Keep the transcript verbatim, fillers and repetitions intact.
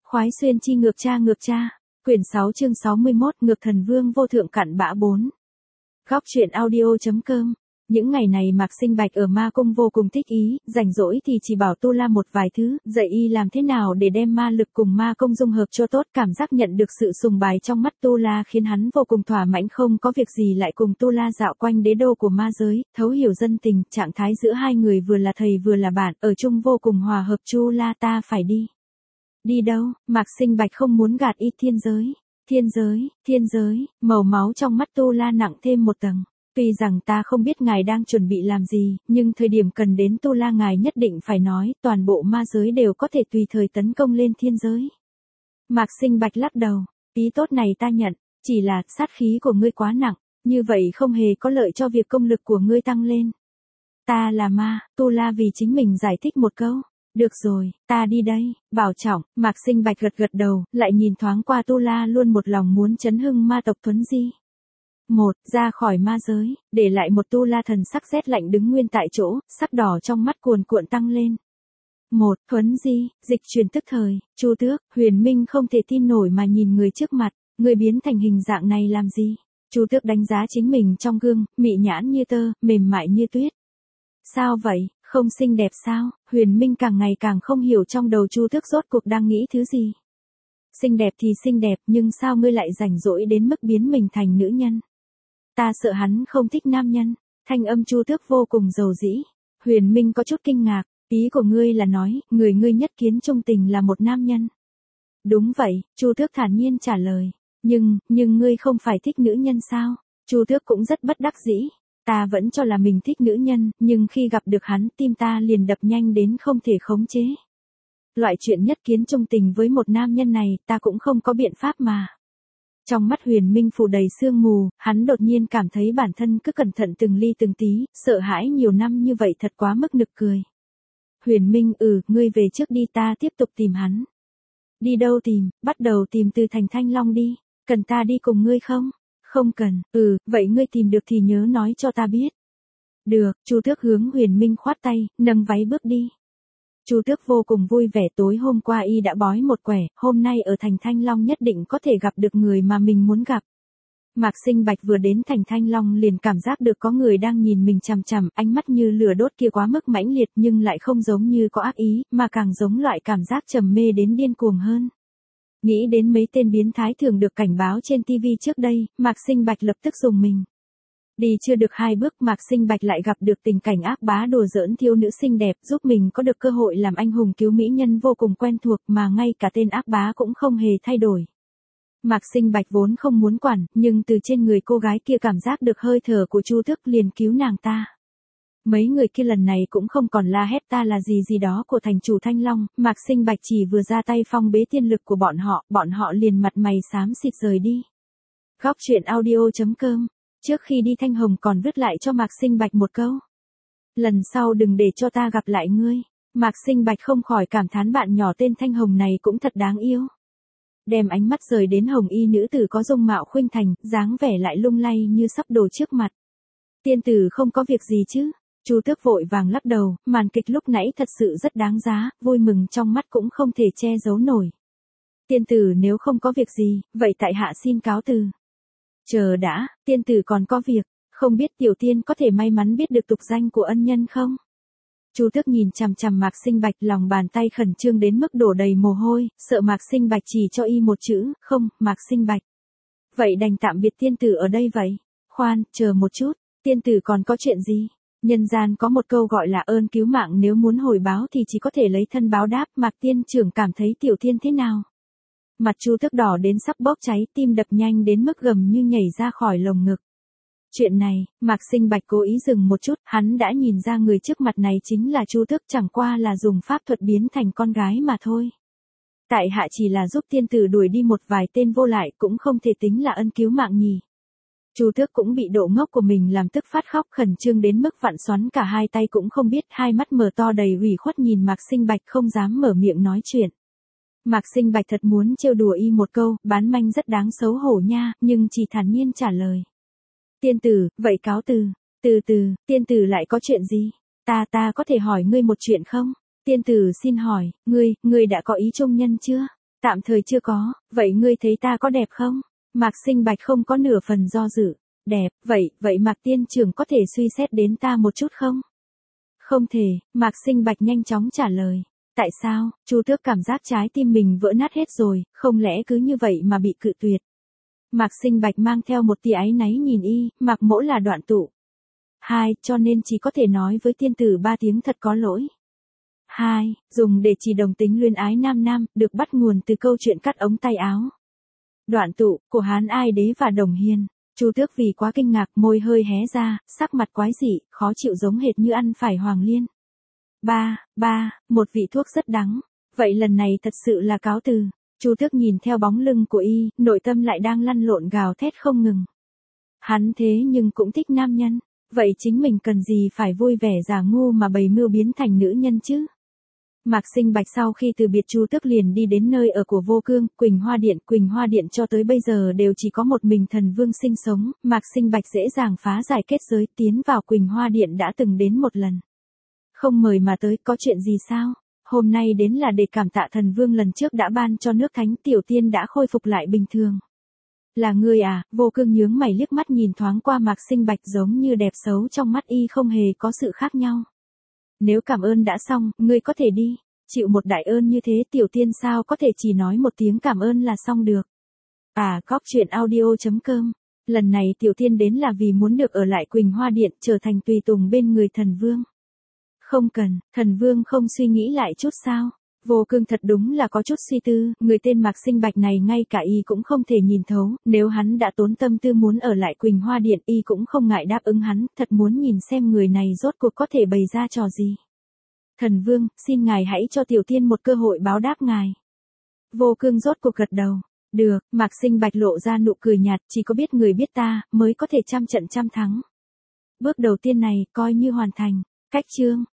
Khoái xuyên chi ngược cha ngược cha. Quyển sáu chương sáu mươi mốt Ngược thần vương vô thượng cặn bã bốn. Góc truyện audio.com. Những ngày này Mạc Sinh Bạch ở ma cung vô cùng thích ý, rảnh rỗi thì chỉ bảo Tu La một vài thứ, dạy y làm thế nào để đem ma lực cùng ma cung dung hợp cho tốt. Cảm giác nhận được sự sùng bái trong mắt Tu La khiến hắn vô cùng thỏa mãn, không có việc gì lại cùng Tu La dạo quanh đế đô của ma giới, thấu hiểu dân tình, trạng thái giữa hai người vừa là thầy vừa là bạn, ở chung vô cùng hòa hợp. Tu La, ta phải đi. Đi đâu? Mạc Sinh Bạch không muốn gạt y. Thiên giới. Thiên giới, thiên giới, màu máu trong mắt Tu La nặng thêm một tầng. Tuy rằng ta không biết ngài đang chuẩn bị làm gì, nhưng thời điểm cần đến Tu La ngài nhất định phải nói, toàn bộ ma giới đều có thể tùy thời tấn công lên thiên giới. Mạc Sinh Bạch lắc đầu, ý tốt này ta nhận, chỉ là sát khí của ngươi quá nặng, như vậy không hề có lợi cho việc công lực của ngươi tăng lên. Ta là ma, Tu La vì chính mình giải thích một câu. Được rồi, ta đi đây, bảo trọng. Mạc Sinh Bạch gật gật đầu, lại nhìn thoáng qua Tu La, luôn một lòng muốn chấn hưng ma tộc Thuấn Di. Một, ra khỏi ma giới, để lại một Tu La thần sắc rét lạnh đứng nguyên tại chỗ, sắc đỏ trong mắt cuồn cuộn tăng lên. Một, Thuấn Di, dịch truyền tức thời, Chu Tước, Huyền Minh không thể tin nổi mà nhìn người trước mặt, người biến thành hình dạng này làm gì? Chu Tước đánh giá chính mình trong gương, mị nhãn như tơ, mềm mại như tuyết. Sao vậy? Không xinh đẹp sao? Huyền Minh càng ngày càng không hiểu trong đầu Chu Tước rốt cuộc đang nghĩ thứ gì. Xinh đẹp thì xinh đẹp, nhưng sao ngươi lại rảnh rỗi đến mức biến mình thành nữ nhân? Ta sợ hắn không thích nam nhân. Thanh âm Chu Tước vô cùng dầu dĩ. Huyền Minh có chút kinh ngạc, ý của ngươi là nói, người ngươi nhất kiến trung tình là một nam nhân. Đúng vậy, Chu Tước thản nhiên trả lời. Nhưng, nhưng ngươi không phải thích nữ nhân sao? Chu Tước cũng rất bất đắc dĩ. Ta vẫn cho là mình thích nữ nhân, nhưng khi gặp được hắn, tim ta liền đập nhanh đến không thể khống chế. Loại chuyện nhất kiến trung tình với một nam nhân này, ta cũng không có biện pháp mà. Trong mắt Huyền Minh phủ đầy sương mù, hắn đột nhiên cảm thấy bản thân cứ cẩn thận từng ly từng tí, sợ hãi nhiều năm như vậy thật quá mức nực cười. Huyền Minh, ừ, ngươi về trước đi, ta tiếp tục tìm hắn. Đi đâu tìm? Bắt đầu tìm từ thành Thanh Long đi. Cần ta đi cùng ngươi không? Không cần. Ừ, vậy ngươi tìm được thì nhớ nói cho ta biết. Được. Chu Tước hướng Huyền Minh khoát tay, nâng váy bước đi. Chu Tước vô cùng vui vẻ, tối hôm qua y đã bói một quẻ, hôm nay ở thành Thanh Long nhất định có thể gặp được người mà mình muốn gặp. Mạc Sinh Bạch vừa đến thành Thanh Long liền cảm giác được có người đang nhìn mình chằm chằm, ánh mắt như lửa đốt kia quá mức mãnh liệt nhưng lại không giống như có ác ý, mà càng giống loại cảm giác trầm mê đến điên cuồng hơn. Nghĩ đến mấy tên biến thái thường được cảnh báo trên ti vi trước đây, Mạc Sinh Bạch lập tức dùng mình. Đi chưa được hai bước, Mạc Sinh Bạch lại gặp được tình cảnh ác bá đùa giỡn thiếu nữ xinh đẹp, giúp mình có được cơ hội làm anh hùng cứu mỹ nhân vô cùng quen thuộc, mà ngay cả tên ác bá cũng không hề thay đổi. Mạc Sinh Bạch vốn không muốn quản, nhưng từ trên người cô gái kia cảm giác được hơi thở của Chu Tước liền cứu nàng ta. Mấy người kia lần này cũng không còn la hét ta là gì gì đó của thành chủ Thanh Long, Mạc Sinh Bạch chỉ vừa ra tay phong bế tiên lực của bọn họ, bọn họ liền mặt mày xám xịt rời đi. Góc truyện audio.com. Trước khi đi Thanh Hồng còn vứt lại cho Mạc Sinh Bạch một câu. Lần sau đừng để cho ta gặp lại ngươi. Mạc Sinh Bạch không khỏi cảm thán bạn nhỏ tên Thanh Hồng này cũng thật đáng yêu. Đem ánh mắt rời đến hồng y nữ tử có dung mạo khuynh thành, dáng vẻ lại lung lay như sắp đổ trước mặt. Tiên tử không có việc gì chứ? Chu Tước vội vàng lắc đầu, màn kịch lúc nãy thật sự rất đáng giá, vui mừng trong mắt cũng không thể che giấu nổi. Tiên tử nếu không có việc gì, vậy tại hạ xin cáo từ. Chờ đã, tiên tử còn có việc, không biết tiểu tiên có thể may mắn biết được tục danh của ân nhân không? Chu Tước nhìn chằm chằm Mạc Sinh Bạch, lòng bàn tay khẩn trương đến mức đổ đầy mồ hôi, sợ Mạc Sinh Bạch chỉ cho y một chữ, không, Mạc Sinh Bạch. Vậy đành tạm biệt tiên tử ở đây vậy. Khoan, chờ một chút, tiên tử còn có chuyện gì? Nhân gian có một câu gọi là ơn cứu mạng, nếu muốn hồi báo thì chỉ có thể lấy thân báo đáp. Mạc tiên trưởng cảm thấy tiểu tiên thế nào? Mặt Chu Tước đỏ đến sắp bốc cháy, tim đập nhanh đến mức gầm như nhảy ra khỏi lồng ngực. Chuyện này, Mạc Sinh Bạch cố ý dừng một chút, hắn đã nhìn ra người trước mặt này chính là Chu Tước, chẳng qua là dùng pháp thuật biến thành con gái mà thôi. Tại hạ chỉ là giúp tiên tử đuổi đi một vài tên vô lại, cũng không thể tính là ân cứu mạng nhỉ. Chu Tước cũng bị độ ngốc của mình làm tức phát khóc, khẩn trương đến mức vặn xoắn cả hai tay cũng không biết, hai mắt mở to đầy ủy khuất nhìn Mạc Sinh Bạch không dám mở miệng nói chuyện. Mạc Sinh Bạch thật muốn trêu đùa y một câu, bán manh rất đáng xấu hổ nha, nhưng chỉ thản nhiên trả lời. Tiên tử, vậy cáo từ. Từ từ, tiên tử lại có chuyện gì? Ta ta có thể hỏi ngươi một chuyện không? Tiên tử xin hỏi, ngươi, ngươi đã có ý trung nhân chưa? Tạm thời chưa có, vậy ngươi thấy ta có đẹp không? Mạc Sinh Bạch không có nửa phần do dự. Đẹp, vậy, vậy Mạc Tiên Trưởng có thể suy xét đến ta một chút không? Không thể, Mạc Sinh Bạch nhanh chóng trả lời. Tại sao? Chu Tước cảm giác trái tim mình vỡ nát hết rồi, không lẽ cứ như vậy mà bị cự tuyệt. Mạc Sinh Bạch mang theo một tia áy náy nhìn y, Mạc Mỗ là đoạn tụ. Hai, cho nên chỉ có thể nói với tiên tử ba tiếng thật có lỗi. Hai, dùng để chỉ đồng tính luyến ái nam nam, được bắt nguồn từ câu chuyện cắt ống tay áo. Đoạn tụ, của Hán Ai Đế và Đồng Hiền. Chu Tước vì quá kinh ngạc, môi hơi hé ra, sắc mặt quái dị, khó chịu giống hệt như ăn phải hoàng liên. Ba, ba, một vị thuốc rất đắng. Vậy lần này thật sự là cáo từ. Chu Tước nhìn theo bóng lưng của y, nội tâm lại đang lăn lộn gào thét không ngừng. Hắn thế nhưng cũng thích nam nhân. Vậy chính mình cần gì phải vui vẻ giả ngu mà bày mưu biến thành nữ nhân chứ? Mạc Sinh Bạch sau khi từ biệt Chu Tước liền đi đến nơi ở của Vô Cương, Quỳnh Hoa Điện. Quỳnh Hoa Điện cho tới bây giờ đều chỉ có một mình thần vương sinh sống, Mạc Sinh Bạch dễ dàng phá giải kết giới tiến vào Quỳnh Hoa Điện đã từng đến một lần. Không mời mà tới, có chuyện gì sao? Hôm nay đến là để cảm tạ thần vương lần trước đã ban cho nước thánh, tiểu tiên đã khôi phục lại bình thường. Là ngươi à? Vô Cương nhướng mày liếc mắt nhìn thoáng qua Mạc Sinh Bạch, giống như đẹp xấu trong mắt y không hề có sự khác nhau. Nếu cảm ơn đã xong, ngươi có thể đi. Chịu một đại ơn như thế tiểu tiên sao có thể chỉ nói một tiếng cảm ơn là xong được. À, Góc Truyện Audio chấm com. Lần này tiểu tiên đến là vì muốn được ở lại Quỳnh Hoa Điện, trở thành tùy tùng bên người thần vương. Không cần, thần vương không suy nghĩ lại chút sao? Vô Cương thật đúng là có chút suy tư, người tên Mạc Sinh Bạch này ngay cả y cũng không thể nhìn thấu, nếu hắn đã tốn tâm tư muốn ở lại Quỳnh Hoa Điện y cũng không ngại đáp ứng hắn, thật muốn nhìn xem người này rốt cuộc có thể bày ra trò gì. Thần vương, xin ngài hãy cho tiểu tiên một cơ hội báo đáp ngài. Vô Cương rốt cuộc gật đầu. Được, Mạc Sinh Bạch lộ ra nụ cười nhạt, chỉ có biết người biết ta, mới có thể trăm trận trăm thắng. Bước đầu tiên này, coi như hoàn thành. Cách chương.